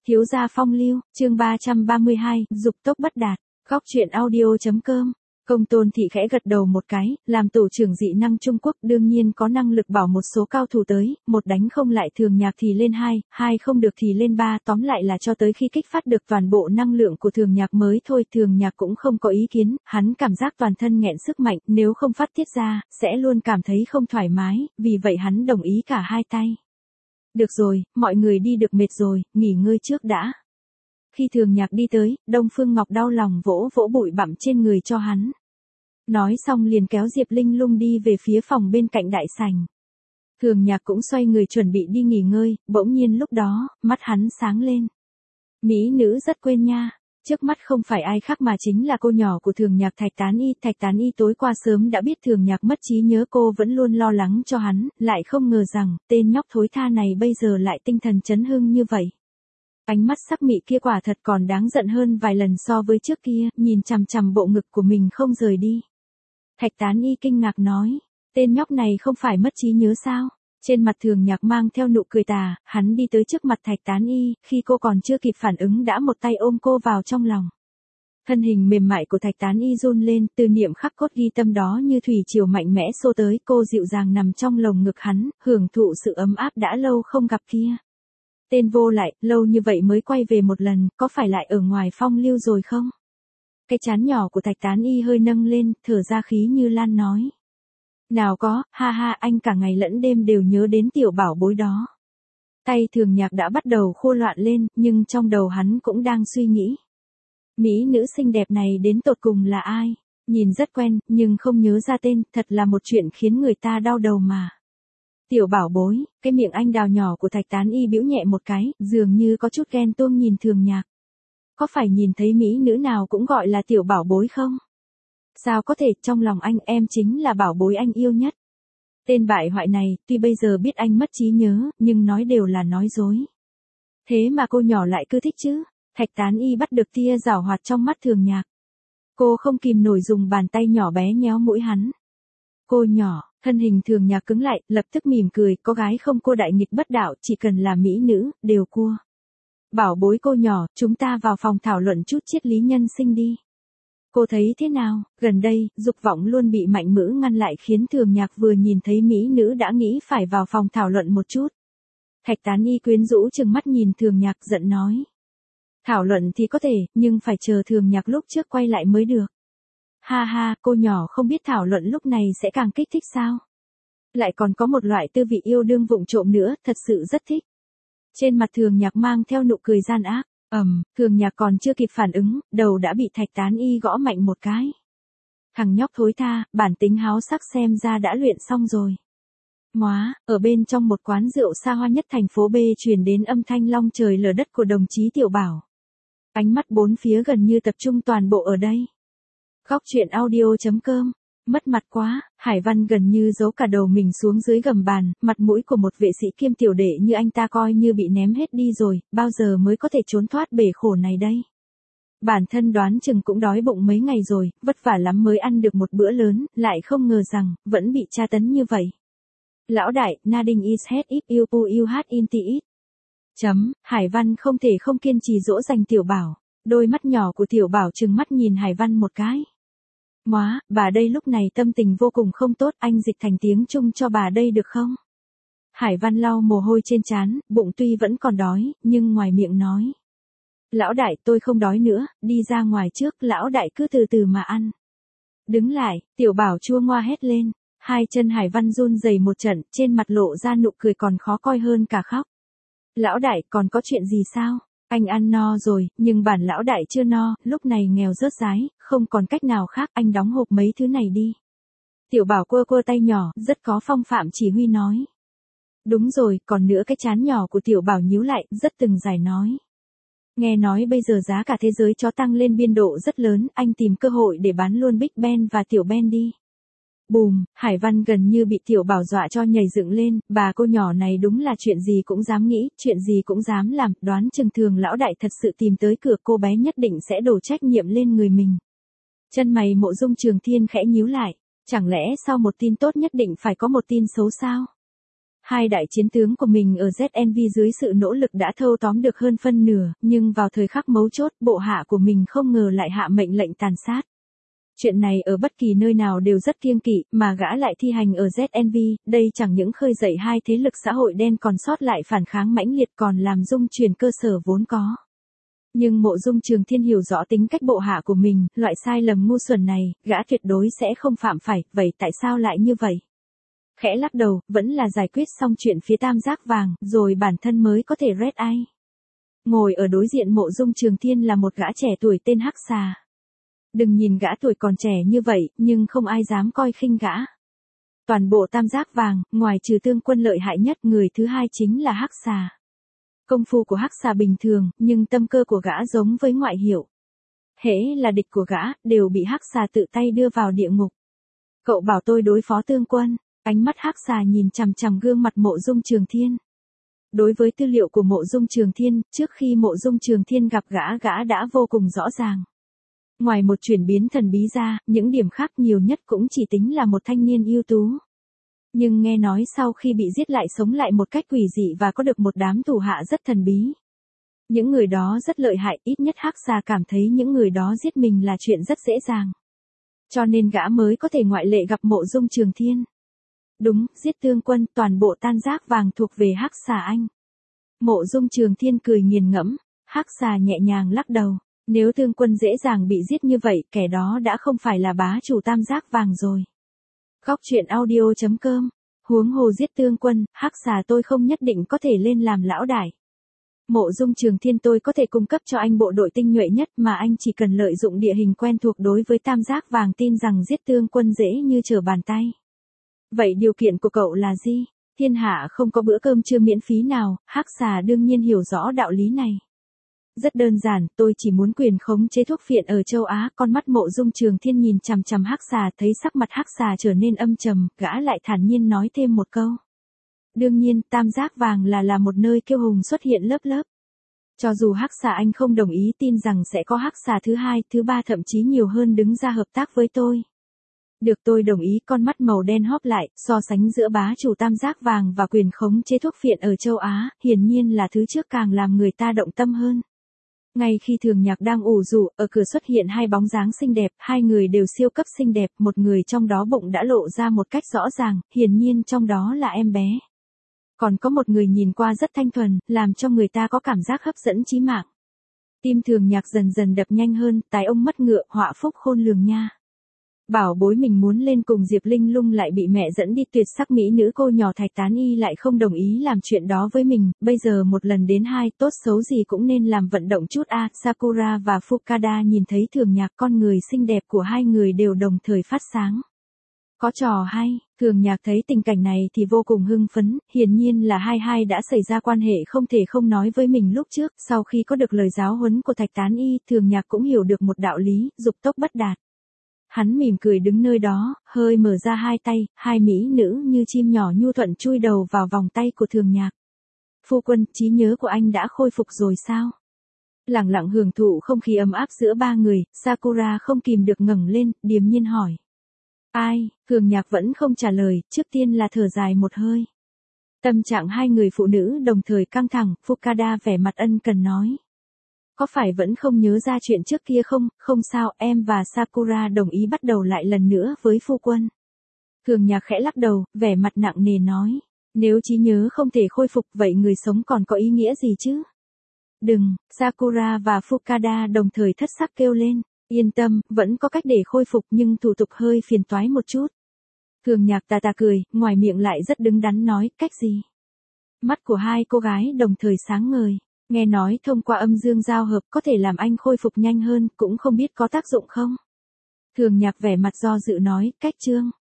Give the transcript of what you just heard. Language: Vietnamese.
Thiếu gia phong lưu, chương 332, dục tốc bất đạt, góc truyện audio.com. Công Tôn Thị khẽ gật đầu một cái, làm tổ trưởng dị năng Trung Quốc đương nhiên có năng lực bảo một số cao thủ tới, một đánh không lại Thường Nhạc thì lên hai, hai không được thì lên ba, tóm lại là cho tới khi kích phát được toàn bộ năng lượng của Thường Nhạc mới thôi. Thường Nhạc cũng không có ý kiến, hắn cảm giác toàn thân nghẹn sức mạnh, nếu không phát tiết ra, sẽ luôn cảm thấy không thoải mái, vì vậy hắn đồng ý cả hai tay. Được rồi, mọi người đi được mệt rồi, nghỉ ngơi trước đã. Khi Thường Nhạc đi tới, Đông Phương Ngọc đau lòng vỗ vỗ bụi bặm trên người cho hắn. Nói xong liền kéo Diệp Linh Lung đi về phía phòng bên cạnh đại sảnh. Thường Nhạc cũng xoay người chuẩn bị đi nghỉ ngơi, bỗng nhiên lúc đó, mắt hắn sáng lên. Mỹ nữ rất quên nha. Trước mắt không phải ai khác mà chính là cô nhỏ của Thường Nhạc Thạch Tán Y. Thạch Tán Y tối qua sớm đã biết Thường Nhạc mất trí nhớ, cô vẫn luôn lo lắng cho hắn, lại không ngờ rằng, tên nhóc thối tha này bây giờ lại tinh thần chấn hưng như vậy. Ánh mắt sắc mị kia quả thật còn đáng giận hơn vài lần so với trước kia, nhìn chằm chằm bộ ngực của mình không rời đi. Thạch Tán Y kinh ngạc nói, tên nhóc này không phải mất trí nhớ sao? Trên mặt Thường Nhạc mang theo nụ cười tà, hắn đi tới trước mặt Thạch Tán Y, khi cô còn chưa kịp phản ứng đã một tay ôm cô vào trong lòng. Thân hình mềm mại của Thạch Tán Y run lên, từ niệm khắc cốt ghi tâm đó như thủy triều mạnh mẽ xô tới, cô dịu dàng nằm trong lồng ngực hắn, hưởng thụ sự ấm áp đã lâu không gặp kia. Tên vô lại, lâu như vậy mới quay về một lần, có phải lại ở ngoài phong lưu rồi không? Cái trán nhỏ của Thạch Tán Y hơi nâng lên, thở ra khí như lan nói. Nào có, ha ha, anh cả ngày lẫn đêm đều nhớ đến tiểu bảo bối đó. Tay Thường Nhạc đã bắt đầu khô loạn lên, nhưng trong đầu hắn cũng đang suy nghĩ. Mỹ nữ xinh đẹp này đến tột cùng là ai? Nhìn rất quen, nhưng không nhớ ra tên, thật là một chuyện khiến người ta đau đầu mà. Tiểu bảo bối, cái miệng anh đào nhỏ của Thạch Tán Y bĩu nhẹ một cái, dường như có chút ghen tuông nhìn Thường Nhạc. Có phải nhìn thấy mỹ nữ nào cũng gọi là tiểu bảo bối không? Sao có thể, trong lòng anh em chính là bảo bối anh yêu nhất. Tên bại hoại này, tuy bây giờ biết anh mất trí nhớ, nhưng nói đều là nói dối. Thế mà cô nhỏ lại cứ thích chứ? Thạch Tán Y bắt được tia giảo hoạt trong mắt Thường Nhạc. Cô không kìm nổi dùng bàn tay nhỏ bé nhéo mũi hắn. Cô nhỏ, thân hình Thường Nhạc cứng lại, lập tức mỉm cười, có gái không cô đại nghịch bất đạo, chỉ cần là mỹ nữ, đều cua. Bảo bối cô nhỏ, chúng ta vào phòng thảo luận chút triết lý nhân sinh đi. Cô thấy thế nào? Gần đây, dục vọng luôn bị Mạnh Mữ ngăn lại khiến Thường Nhạc vừa nhìn thấy mỹ nữ đã nghĩ phải vào phòng thảo luận một chút. Thạch Tán Y quyến rũ trừng mắt nhìn Thường Nhạc giận nói. Thảo luận thì có thể, nhưng phải chờ Thường Nhạc lúc trước quay lại mới được. Ha ha, cô nhỏ không biết thảo luận lúc này sẽ càng kích thích sao? Lại còn có một loại tư vị yêu đương vụng trộm nữa, thật sự rất thích. Trên mặt Thường Nhạc mang theo nụ cười gian ác. Thường Nhạc còn chưa kịp phản ứng, đầu đã bị Thạch Tán Y gõ mạnh một cái. Thằng nhóc thối tha, bản tính háo sắc xem ra đã luyện xong rồi. Móa, ở bên trong một quán rượu xa hoa nhất thành phố B truyền đến âm thanh long trời lở đất của đồng chí Tiểu Bảo. Ánh mắt bốn phía gần như tập trung toàn bộ ở đây. Góc truyện audio.com. Mất mặt quá, Hải Văn gần như giấu cả đầu mình xuống dưới gầm bàn, mặt mũi của một vệ sĩ kiêm tiểu đệ như anh ta coi như bị ném hết đi rồi, bao giờ mới có thể trốn thoát bể khổ này đây. Bản thân đoán chừng cũng đói bụng mấy ngày rồi, vất vả lắm mới ăn được một bữa lớn, lại không ngờ rằng, vẫn bị tra tấn như vậy. Lão đại, Nading is head if you pull you had into it. Hải Văn không thể không kiên trì dỗ dành Tiểu Bảo, đôi mắt nhỏ của Tiểu Bảo trừng mắt nhìn Hải Văn một cái. Móa, bà đây lúc này tâm tình vô cùng không tốt, anh dịch thành tiếng Trung cho bà đây được không? Hải Văn lau mồ hôi trên trán, bụng tuy vẫn còn đói, nhưng ngoài miệng nói. Lão đại, tôi không đói nữa, đi ra ngoài trước, lão đại cứ từ từ mà ăn. Đứng lại, Tiểu Bảo chua ngoa hét lên, hai chân Hải Văn run rẩy một trận, trên mặt lộ ra nụ cười còn khó coi hơn cả khóc. Lão đại, còn có chuyện gì sao? Anh ăn no rồi, nhưng bản lão đại chưa no, lúc này nghèo rớt rái, không còn cách nào khác, anh đóng hộp mấy thứ này đi. Tiểu Bảo quơ quơ tay nhỏ, rất có phong phạm chỉ huy nói. Đúng rồi, còn nữa cái trán nhỏ của Tiểu Bảo nhíu lại, rất từng giải nói. Nghe nói bây giờ giá cả thế giới chó tăng lên biên độ rất lớn, anh tìm cơ hội để bán luôn Big Ben và Tiểu Ben đi. Bùm, Hải Văn gần như bị Tiểu Bảo dọa cho nhảy dựng lên, bà cô nhỏ này đúng là chuyện gì cũng dám nghĩ, chuyện gì cũng dám làm, đoán chừng Thường lão đại thật sự tìm tới cửa cô bé nhất định sẽ đổ trách nhiệm lên người mình. Chân mày Mộ Dung Trường Thiên khẽ nhíu lại, chẳng lẽ sau một tin tốt nhất định phải có một tin xấu sao? Hai đại chiến tướng của mình ở ZNV dưới sự nỗ lực đã thâu tóm được hơn phân nửa, nhưng vào thời khắc mấu chốt, bộ hạ của mình không ngờ lại hạ mệnh lệnh tàn sát. Chuyện này ở bất kỳ nơi nào đều rất kiêng kỵ, mà gã lại thi hành ở ZNV, đây chẳng những khơi dậy hai thế lực xã hội đen còn sót lại phản kháng mãnh liệt còn làm rung chuyển cơ sở vốn có. Nhưng Mộ Dung Trường Thiên hiểu rõ tính cách bộ hạ của mình, loại sai lầm ngu xuẩn này, gã tuyệt đối sẽ không phạm phải, vậy tại sao lại như vậy? Khẽ lắc đầu, vẫn là giải quyết xong chuyện phía Tam Giác Vàng, rồi bản thân mới có thể red eye. Ngồi ở đối diện Mộ Dung Trường Thiên là một gã trẻ tuổi tên Hắc Xà. Đừng nhìn gã tuổi còn trẻ như vậy, nhưng không ai dám coi khinh gã. Toàn bộ Tam Giác Vàng, ngoài trừ Tương Quân lợi hại nhất, người thứ hai chính là Hắc Xà. Công phu của Hắc Xà bình thường, nhưng tâm cơ của gã giống với ngoại hiệu. Hễ là địch của gã, đều bị Hắc Xà tự tay đưa vào địa ngục. Cậu bảo tôi đối phó Tương Quân, ánh mắt Hắc Xà nhìn chằm chằm gương mặt Mộ Dung Trường Thiên. Đối với tư liệu của Mộ Dung Trường Thiên, trước khi Mộ Dung Trường Thiên gặp gã đã vô cùng rõ ràng. Ngoài một chuyển biến thần bí ra, những điểm khác nhiều nhất cũng chỉ tính là một thanh niên ưu tú. Nhưng nghe nói sau khi bị giết lại sống lại một cách quỷ dị và có được một đám thủ hạ rất thần bí. Những người đó rất lợi hại, ít nhất Hắc Xà cảm thấy những người đó giết mình là chuyện rất dễ dàng. Cho nên gã mới có thể ngoại lệ gặp Mộ Dung Trường Thiên. Đúng, giết Tương Quân, toàn bộ Tam Giác Vàng thuộc về Hắc Xà anh. Mộ Dung Trường Thiên cười nghiền ngẫm, Hắc Xà nhẹ nhàng lắc đầu. Nếu Tương Quân dễ dàng bị giết như vậy, kẻ đó đã không phải là bá chủ Tam Giác Vàng rồi. Góc truyện audio.com. Huống hồ giết Tương Quân, Hắc Xà tôi không nhất định có thể lên làm lão đại. Mộ Dung Trường Thiên tôi có thể cung cấp cho anh bộ đội tinh nhuệ nhất mà anh chỉ cần lợi dụng địa hình quen thuộc đối với Tam Giác Vàng tin rằng giết Tương Quân dễ như trở bàn tay. Vậy điều kiện của cậu là gì? Thiên hạ không có bữa cơm trưa miễn phí nào, Hắc Xà đương nhiên hiểu rõ đạo lý này. Rất đơn giản, tôi chỉ muốn quyền khống chế thuốc phiện ở châu Á. Con mắt Mộ Dung Trường Thiên nhìn chằm chằm Hắc Xà, thấy sắc mặt Hắc Xà trở nên âm trầm, gã lại thản nhiên nói thêm một câu. Đương nhiên, Tam Giác Vàng là một nơi kiêu hùng xuất hiện lớp lớp. Cho dù Hắc Xà anh không đồng ý, tin rằng sẽ có Hắc Xà thứ hai, thứ ba thậm chí nhiều hơn đứng ra hợp tác với tôi. Được, tôi đồng ý. Con mắt màu đen hóp lại, so sánh giữa bá chủ Tam Giác Vàng và quyền khống chế thuốc phiện ở châu Á, hiển nhiên là thứ trước càng làm người ta động tâm hơn. Ngay khi Thường Nhạc đang ủ rũ, ở cửa xuất hiện hai bóng dáng xinh đẹp, hai người đều siêu cấp xinh đẹp, một người trong đó bụng đã lộ ra một cách rõ ràng, hiển nhiên trong đó là em bé. Còn có một người nhìn qua rất thanh thuần, làm cho người ta có cảm giác hấp dẫn chí mạng. Tim Thường Nhạc dần dần đập nhanh hơn, tài ông mất ngựa, họa phúc khôn lường nha. Bảo bối mình muốn lên cùng Diệp Linh Lung lại bị mẹ dẫn đi, tuyệt sắc mỹ nữ cô nhỏ Thạch Tán Y lại không đồng ý làm chuyện đó với mình, bây giờ một lần đến hai, tốt xấu gì cũng nên làm vận động chút a. Sakura và Fukada nhìn thấy Thường Nhạc, con người xinh đẹp của hai người đều đồng thời phát sáng. Có trò hay, Thường Nhạc thấy tình cảnh này thì vô cùng hưng phấn, hiển nhiên là hai đã xảy ra quan hệ không thể không nói với mình lúc trước. Sau khi có được lời giáo huấn của Thạch Tán Y, Thường Nhạc cũng hiểu được một đạo lý, dục tốc bất đạt. Hắn mỉm cười đứng nơi đó, hơi mở ra hai tay, hai mỹ nữ như chim nhỏ nhu thuận chui đầu vào vòng tay của Thường Nhạc. Phu quân, trí nhớ của anh đã khôi phục rồi sao? Lặng lặng hưởng thụ không khí ấm áp giữa ba người, Sakura không kìm được ngẩng lên, điềm nhiên hỏi. Ai? Thường Nhạc vẫn không trả lời, trước tiên là thở dài một hơi. Tâm trạng hai người phụ nữ đồng thời căng thẳng, Fukada vẻ mặt ân cần nói. Có phải vẫn không nhớ ra chuyện trước kia không? Không sao, em và Sakura đồng ý bắt đầu lại lần nữa với phu quân. Thường Nhạc khẽ lắc đầu, vẻ mặt nặng nề nói. Nếu trí nhớ không thể khôi phục, vậy người sống còn có ý nghĩa gì chứ? Đừng, Sakura và Fukada đồng thời thất sắc kêu lên. Yên tâm, vẫn có cách để khôi phục nhưng thủ tục hơi phiền toái một chút. Thường Nhạc tà tà cười, ngoài miệng lại rất đứng đắn nói, cách gì? Mắt của hai cô gái đồng thời sáng ngời. Nghe nói thông qua âm dương giao hợp có thể làm anh khôi phục nhanh hơn, cũng không biết có tác dụng không? Thường Nhạc vẻ mặt do dự nói, cách chương.